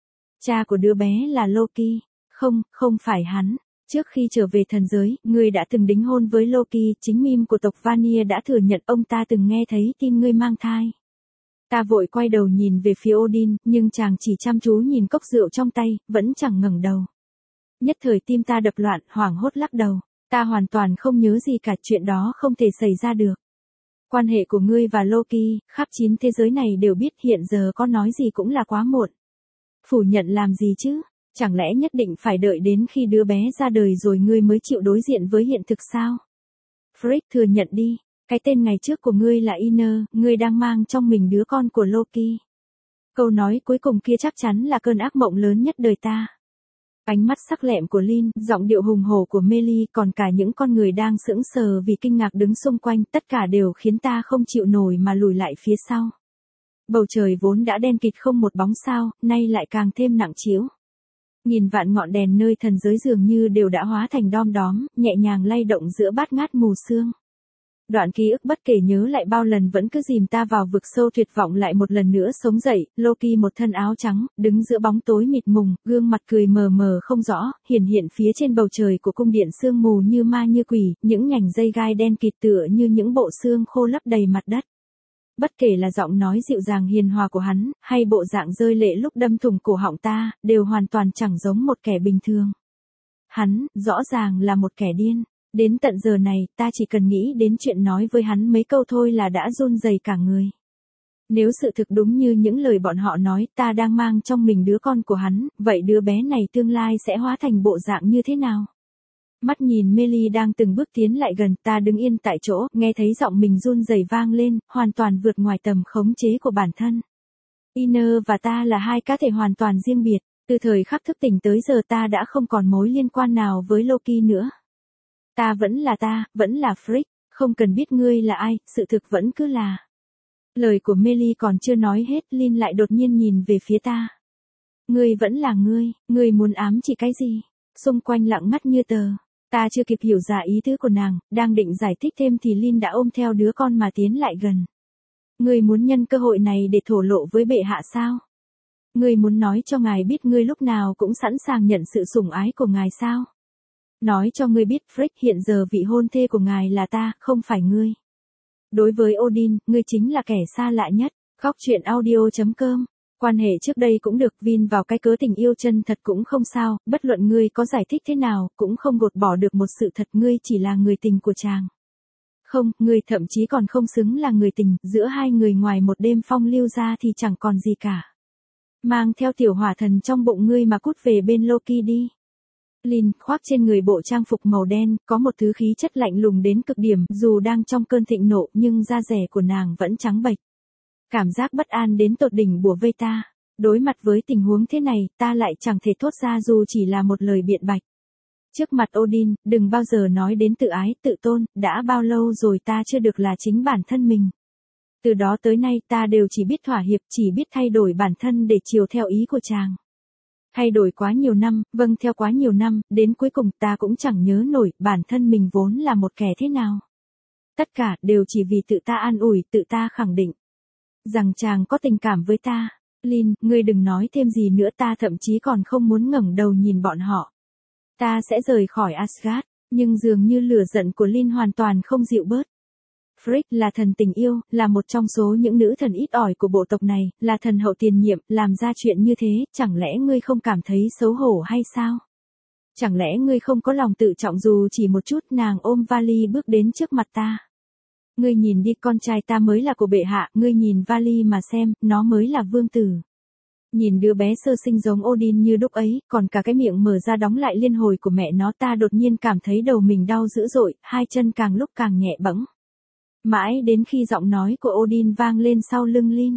Cha của đứa bé là Loki. Không, không phải hắn. Trước khi trở về thần giới, ngươi đã từng đính hôn với Loki, chính mim của tộc Vanir đã thừa nhận ông ta từng nghe thấy tin ngươi mang thai. Ta vội quay đầu nhìn về phía Odin, nhưng chàng chỉ chăm chú nhìn cốc rượu trong tay, vẫn chẳng ngẩng đầu. Nhất thời tim ta đập loạn, hoảng hốt lắc đầu. Ta hoàn toàn không nhớ gì cả, chuyện đó không thể xảy ra được. Quan hệ của ngươi và Loki, khắp chín thế giới này đều biết, hiện giờ có nói gì cũng là quá muộn. Phủ nhận làm gì chứ? Chẳng lẽ nhất định phải đợi đến khi đứa bé ra đời rồi ngươi mới chịu đối diện với hiện thực sao? Frigg, thừa nhận đi, cái tên ngày trước của ngươi là Iner, ngươi đang mang trong mình đứa con của Loki. Câu nói cuối cùng kia chắc chắn là cơn ác mộng lớn nhất đời ta. Ánh mắt sắc lẹm của Lin, giọng điệu hùng hổ của Meili, còn cả những con người đang sững sờ vì kinh ngạc đứng xung quanh, tất cả đều khiến ta không chịu nổi mà lùi lại phía sau. Bầu trời vốn đã đen kịt không một bóng sao, nay lại càng thêm nặng trĩu. Nghìn vạn ngọn đèn nơi thần giới dường như đều đã hóa thành đom đóm, nhẹ nhàng lay động giữa bát ngát mù sương. Đoạn ký ức bất kể nhớ lại bao lần vẫn cứ dìm ta vào vực sâu tuyệt vọng lại một lần nữa sống dậy. Loki một thân áo trắng, đứng giữa bóng tối mịt mùng, gương mặt cười mờ mờ không rõ, hiển hiện phía trên bầu trời của cung điện sương mù như ma như quỷ, những nhành dây gai đen kịt tựa như những bộ xương khô lấp đầy mặt đất. Bất kể là giọng nói dịu dàng hiền hòa của hắn, hay bộ dạng rơi lệ lúc đâm thủng cổ họng ta, đều hoàn toàn chẳng giống một kẻ bình thường. Hắn, rõ ràng là một kẻ điên. Đến tận giờ này, ta chỉ cần nghĩ đến chuyện nói với hắn mấy câu thôi là đã run rẩy cả người. Nếu sự thực đúng như những lời bọn họ nói, ta đang mang trong mình đứa con của hắn, vậy đứa bé này tương lai sẽ hóa thành bộ dạng như thế nào? Mắt nhìn Meili đang từng bước tiến lại gần, ta đứng yên tại chỗ, nghe thấy giọng mình run rẩy vang lên, hoàn toàn vượt ngoài tầm khống chế của bản thân. Iner và ta là hai cá thể hoàn toàn riêng biệt, từ thời khắc thức tỉnh tới giờ ta đã không còn mối liên quan nào với Loki nữa. Ta vẫn là ta, vẫn là Frigg, không cần biết ngươi là ai, sự thực vẫn cứ là. Lời của Meili còn chưa nói hết, Lin lại đột nhiên nhìn về phía ta. Ngươi vẫn là ngươi, ngươi muốn ám chỉ cái gì? Xung quanh lặng ngắt như tờ. Ta chưa kịp hiểu ra ý tứ của nàng, đang định giải thích thêm thì Lin đã ôm theo đứa con mà tiến lại gần. Ngươi muốn nhân cơ hội này để thổ lộ với bệ hạ sao? Ngươi muốn nói cho ngài biết ngươi lúc nào cũng sẵn sàng nhận sự sủng ái của ngài sao? Nói cho ngươi biết Frigg, hiện giờ vị hôn thê của ngài là ta, không phải ngươi. Đối với Odin, ngươi chính là kẻ xa lạ nhất. Góc truyện audio chấm com. Quan hệ trước đây cũng được, vin vào cái cớ tình yêu chân thật cũng không sao, bất luận ngươi có giải thích thế nào, cũng không gột bỏ được một sự thật, ngươi chỉ là người tình của chàng. Không, ngươi thậm chí còn không xứng là người tình, giữa hai người ngoài một đêm phong lưu ra thì chẳng còn gì cả. Mang theo tiểu hỏa thần trong bụng ngươi mà cút về bên Loki đi. Lin khoác trên người bộ trang phục màu đen, có một thứ khí chất lạnh lùng đến cực điểm, dù đang trong cơn thịnh nộ nhưng da dẻ của nàng vẫn trắng bệch. Cảm giác bất an đến tột đỉnh bủa vây ta. Đối mặt với tình huống thế này, ta lại chẳng thể thốt ra dù chỉ là một lời biện bạch. Trước mặt Odin, đừng bao giờ nói đến tự ái, tự tôn, đã bao lâu rồi ta chưa được là chính bản thân mình. Từ đó tới nay ta đều chỉ biết thỏa hiệp, chỉ biết thay đổi bản thân để chiều theo ý của chàng. Thay đổi quá nhiều năm, vâng theo quá nhiều năm, đến cuối cùng ta cũng chẳng nhớ nổi bản thân mình vốn là một kẻ thế nào. Tất cả đều chỉ vì tự ta an ủi, tự ta khẳng định rằng chàng có tình cảm với ta. Lin, ngươi đừng nói thêm gì nữa, ta thậm chí còn không muốn ngẩng đầu nhìn bọn họ. Ta sẽ rời khỏi Asgard, nhưng dường như lửa giận của Lin hoàn toàn không dịu bớt. Frigg là thần tình yêu, là một trong số những nữ thần ít ỏi của bộ tộc này, là thần hậu tiền nhiệm, làm ra chuyện như thế, chẳng lẽ ngươi không cảm thấy xấu hổ hay sao? Chẳng lẽ ngươi không có lòng tự trọng dù chỉ một chút? Nàng ôm vali bước đến trước mặt ta. Ngươi nhìn đi, con trai ta mới là của bệ hạ, ngươi nhìn vali mà xem, nó mới là vương tử. Nhìn đứa bé sơ sinh giống Odin như đúc ấy, còn cả cái miệng mở ra đóng lại liên hồi của mẹ nó, ta đột nhiên cảm thấy đầu mình đau dữ dội, hai chân càng lúc càng nhẹ bẫng. Mãi đến khi giọng nói của Odin vang lên sau lưng Lin.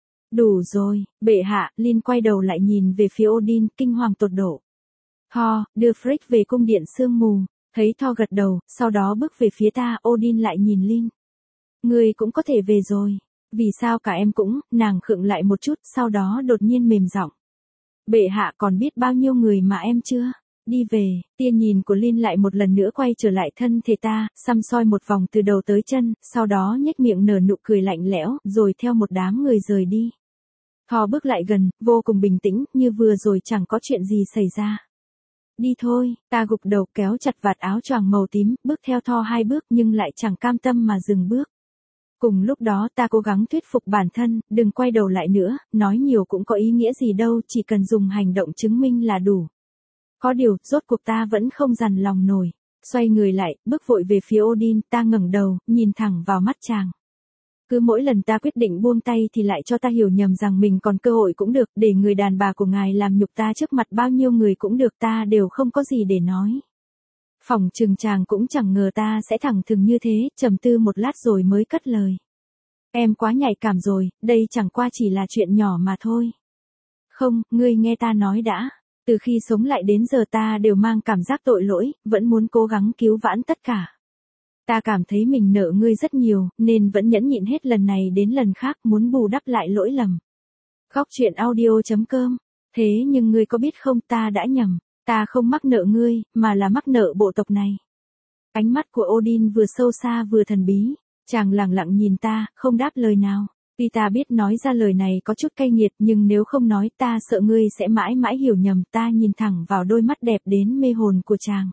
Đủ rồi, bệ hạ. Lin quay đầu lại nhìn về phía Odin, kinh hoàng tột độ. Thor, đưa Frigg về cung điện sương mù. Thấy Thor gật đầu, sau đó bước về phía ta, Odin lại nhìn Lin. Ngươi cũng có thể về rồi. Vì sao cả em cũng? Nàng khựng lại một chút, sau đó đột nhiên mềm giọng. Bệ hạ còn biết bao nhiêu người mà em chưa? Đi về. Tia nhìn của Lin lại một lần nữa quay trở lại thân thể ta, xăm soi một vòng từ đầu tới chân, sau đó nhếch miệng nở nụ cười lạnh lẽo, rồi theo một đám người rời đi. Thor bước lại gần, vô cùng bình tĩnh, như vừa rồi chẳng có chuyện gì xảy ra. Đi thôi. Ta gục đầu kéo chặt vạt áo choàng màu tím, bước theo Thor hai bước nhưng lại chẳng cam tâm mà dừng bước. Cùng lúc đó ta cố gắng thuyết phục bản thân, đừng quay đầu lại nữa, nói nhiều cũng có ý nghĩa gì đâu, chỉ cần dùng hành động chứng minh là đủ. Có điều, rốt cuộc ta vẫn không dằn lòng nổi. Xoay người lại, bước vội về phía Odin, ta ngẩng đầu, nhìn thẳng vào mắt chàng. Cứ mỗi lần ta quyết định buông tay thì lại cho ta hiểu nhầm rằng mình còn cơ hội cũng được, để người đàn bà của ngài làm nhục ta trước mặt bao nhiêu người cũng được, ta đều không có gì để nói. Phỏng chừng chàng cũng chẳng ngờ ta sẽ thẳng thừng như thế, trầm tư một lát rồi mới cất lời. Em quá nhạy cảm rồi, đây chẳng qua chỉ là chuyện nhỏ mà thôi. Không, ngươi nghe ta nói đã. Từ khi sống lại đến giờ ta đều mang cảm giác tội lỗi, vẫn muốn cố gắng cứu vãn tất cả. Ta cảm thấy mình nợ ngươi rất nhiều, nên vẫn nhẫn nhịn hết lần này đến lần khác, muốn bù đắp lại lỗi lầm. Khóc chuyện audio chấm com. Thế nhưng ngươi có biết không, ta đã nhầm. Ta không mắc nợ ngươi, mà là mắc nợ bộ tộc này. Ánh mắt của Odin vừa sâu xa vừa thần bí. Chàng lặng lặng nhìn ta, không đáp lời nào. Tuy ta biết nói ra lời này có chút cay nghiệt, nhưng nếu không nói ta sợ ngươi sẽ mãi mãi hiểu nhầm. Ta nhìn thẳng vào đôi mắt đẹp đến mê hồn của chàng.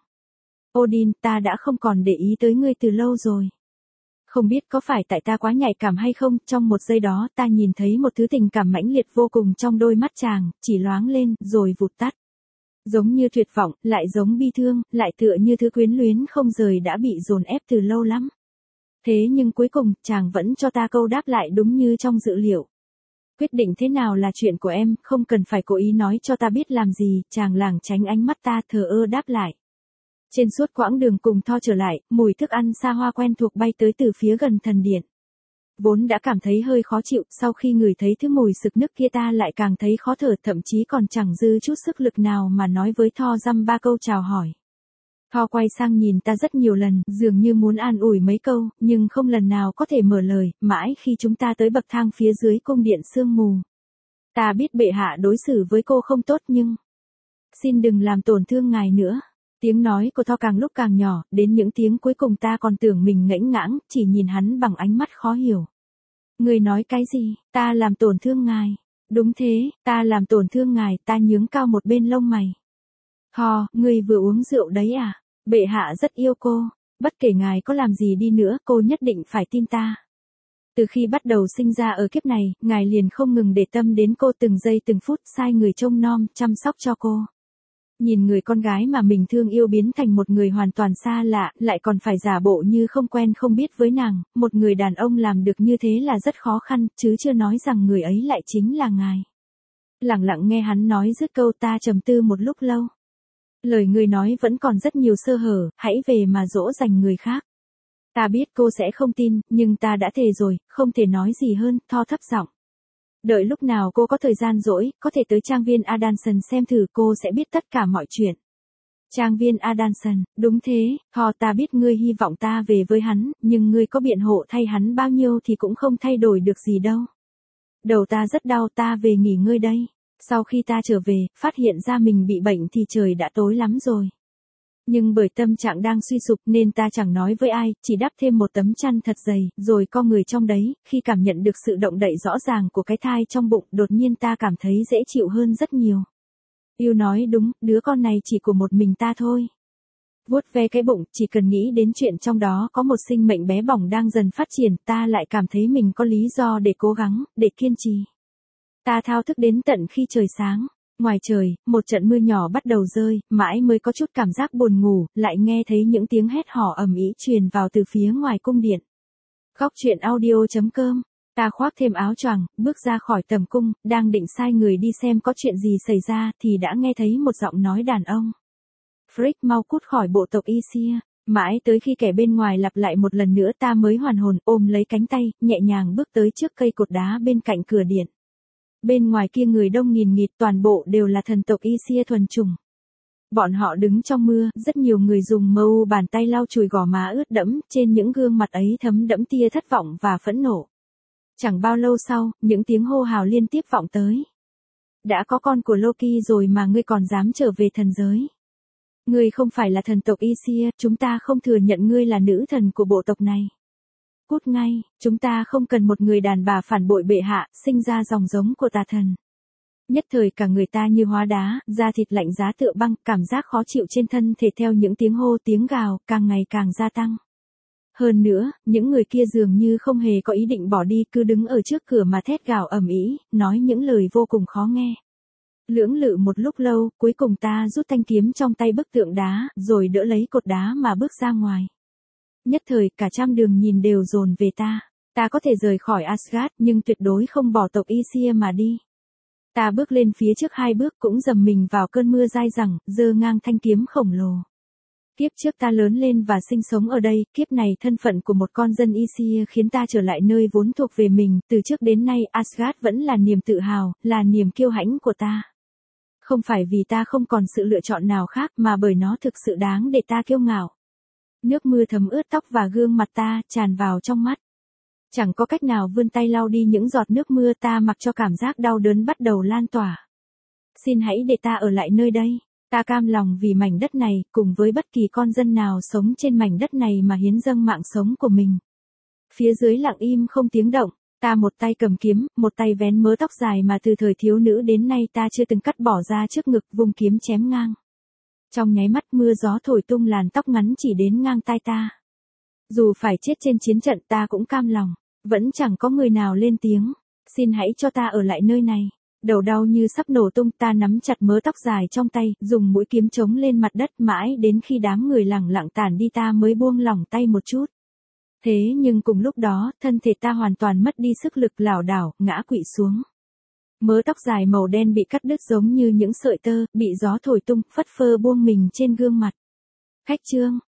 Odin, ta đã không còn để ý tới ngươi từ lâu rồi. Không biết có phải tại ta quá nhạy cảm hay không, trong một giây đó ta nhìn thấy một thứ tình cảm mãnh liệt vô cùng trong đôi mắt chàng, chỉ loáng lên, rồi vụt tắt. Giống như tuyệt vọng, lại giống bi thương, lại tựa như thứ quyến luyến không rời đã bị dồn ép từ lâu lắm. Thế nhưng cuối cùng, chàng vẫn cho ta câu đáp lại đúng như trong dự liệu. Quyết định thế nào là chuyện của em, không cần phải cố ý nói cho ta biết làm gì, chàng lảng tránh ánh mắt ta, thờ ơ đáp lại. Trên suốt quãng đường cùng Thor trở lại, mùi thức ăn xa hoa quen thuộc bay tới từ phía gần thần điện. Vốn đã cảm thấy hơi khó chịu, sau khi ngửi thấy thứ mùi sực nức kia ta lại càng thấy khó thở, thậm chí còn chẳng dư chút sức lực nào mà nói với Thor dăm ba câu chào hỏi. Thor quay sang nhìn ta rất nhiều lần, dường như muốn an ủi mấy câu, nhưng không lần nào có thể mở lời, mãi khi chúng ta tới bậc thang phía dưới cung điện sương mù. Ta biết bệ hạ đối xử với cô không tốt nhưng... Xin đừng làm tổn thương ngài nữa. Tiếng nói của Thor càng lúc càng nhỏ, đến những tiếng cuối cùng ta còn tưởng mình ngẫnh ngãng, chỉ nhìn hắn bằng ánh mắt khó hiểu. Người nói cái gì, ta làm tổn thương ngài. Đúng thế, ta làm tổn thương ngài, ta nhướng cao một bên lông mày. Thor, ngươi vừa uống rượu đấy à? Bệ hạ rất yêu cô, bất kể ngài có làm gì đi nữa, cô nhất định phải tin ta. Từ khi bắt đầu sinh ra ở kiếp này, ngài liền không ngừng để tâm đến cô, từng giây từng phút sai người trông nom, chăm sóc cho cô. Nhìn người con gái mà mình thương yêu biến thành một người hoàn toàn xa lạ, lại còn phải giả bộ như không quen không biết với nàng, một người đàn ông làm được như thế là rất khó khăn, chứ chưa nói rằng người ấy lại chính là ngài. Lặng lặng nghe hắn nói dứt câu, ta trầm tư một lúc lâu. Lời người nói vẫn còn rất nhiều sơ hở, hãy về mà dỗ dành người khác. Ta biết cô sẽ không tin, nhưng ta đã thề rồi, không thể nói gì hơn, Thor thấp giọng. Đợi lúc nào cô có thời gian rỗi, có thể tới trang viên Adanson xem thử, cô sẽ biết tất cả mọi chuyện. Trang viên Adanson, đúng thế, Thor ta biết ngươi hy vọng ta về với hắn, nhưng ngươi có biện hộ thay hắn bao nhiêu thì cũng không thay đổi được gì đâu. Đầu ta rất đau, ta về nghỉ ngơi đây. Sau khi ta trở về, phát hiện ra mình bị bệnh thì trời đã tối lắm rồi. Nhưng bởi tâm trạng đang suy sụp nên ta chẳng nói với ai, chỉ đắp thêm một tấm chăn thật dày, rồi co người trong đấy, khi cảm nhận được sự động đậy rõ ràng của cái thai trong bụng, đột nhiên ta cảm thấy dễ chịu hơn rất nhiều. Yêu nói đúng, đứa con này chỉ của một mình ta thôi. Vuốt ve cái bụng, chỉ cần nghĩ đến chuyện trong đó có một sinh mệnh bé bỏng đang dần phát triển, ta lại cảm thấy mình có lý do để cố gắng, để kiên trì. Ta thao thức đến tận khi trời sáng. Ngoài trời, một trận mưa nhỏ bắt đầu rơi, mãi mới có chút cảm giác buồn ngủ, lại nghe thấy những tiếng hét hò ầm ĩ truyền vào từ phía ngoài cung điện. Góc truyện audio chấm com. Ta khoác thêm áo choàng, bước ra khỏi tầm cung, đang định sai người đi xem có chuyện gì xảy ra thì đã nghe thấy một giọng nói đàn ông. Frick, mau cút khỏi bộ tộc Isia. Mãi tới khi kẻ bên ngoài lặp lại một lần nữa ta mới hoàn hồn, ôm lấy cánh tay, nhẹ nhàng bước tới trước cây cột đá bên cạnh cửa điện. Bên ngoài kia người đông nghìn nghịt, toàn bộ đều là thần tộc Isia thuần chủng. Bọn họ đứng trong mưa, rất nhiều người dùng mâu bàn tay lau chùi gò má ướt đẫm, trên những gương mặt ấy thấm đẫm tia thất vọng và phẫn nộ. Chẳng bao lâu sau, những tiếng hô hào liên tiếp vọng tới. Đã có con của Loki rồi mà ngươi còn dám trở về thần giới. Ngươi không phải là thần tộc Isia, chúng ta không thừa nhận ngươi là nữ thần của bộ tộc này. Cút ngay, chúng ta không cần một người đàn bà phản bội bệ hạ, sinh ra dòng giống của tà thần. Nhất thời cả người ta như hóa đá, da thịt lạnh giá tựa băng, cảm giác khó chịu trên thân thể theo những tiếng hô tiếng gào, càng ngày càng gia tăng. Hơn nữa, những người kia dường như không hề có ý định bỏ đi, cứ đứng ở trước cửa mà thét gào ầm ĩ, nói những lời vô cùng khó nghe. Lưỡng lự một lúc lâu, cuối cùng ta rút thanh kiếm trong tay bức tượng đá, rồi đỡ lấy cột đá mà bước ra ngoài. Nhất thời, cả trăm đường nhìn đều dồn về ta. Ta có thể rời khỏi Asgard, nhưng tuyệt đối không bỏ tộc Isia mà đi. Ta bước lên phía trước hai bước cũng dầm mình vào cơn mưa dai dẳng, giơ ngang thanh kiếm khổng lồ. Kiếp trước ta lớn lên và sinh sống ở đây, kiếp này thân phận của một con dân Isia khiến ta trở lại nơi vốn thuộc về mình, từ trước đến nay Asgard vẫn là niềm tự hào, là niềm kiêu hãnh của ta. Không phải vì ta không còn sự lựa chọn nào khác mà bởi nó thực sự đáng để ta kiêu ngạo. Nước mưa thấm ướt tóc và gương mặt ta, tràn vào trong mắt. Chẳng có cách nào vươn tay lau đi những giọt nước mưa, ta mặc cho cảm giác đau đớn bắt đầu lan tỏa. Xin hãy để ta ở lại nơi đây. Ta cam lòng vì mảnh đất này, cùng với bất kỳ con dân nào sống trên mảnh đất này mà hiến dâng mạng sống của mình. Phía dưới lặng im không tiếng động, ta một tay cầm kiếm, một tay vén mớ tóc dài mà từ thời thiếu nữ đến nay ta chưa từng cắt bỏ ra trước ngực, vung kiếm chém ngang. Trong nháy mắt mưa gió thổi tung làn tóc ngắn chỉ đến ngang tai ta. Dù phải chết trên chiến trận ta cũng cam lòng, vẫn chẳng có người nào lên tiếng. Xin hãy cho ta ở lại nơi này. Đầu đau như sắp nổ tung, ta nắm chặt mớ tóc dài trong tay, dùng mũi kiếm chống lên mặt đất mãi đến khi đám người lẳng lặng tản đi ta mới buông lỏng tay một chút. Thế nhưng cùng lúc đó, thân thể ta hoàn toàn mất đi sức lực, lảo đảo, ngã quỵ xuống. Mớ tóc dài màu đen bị cắt đứt giống như những sợi tơ, bị gió thổi tung, phất phơ buông mình trên gương mặt. Khách trương,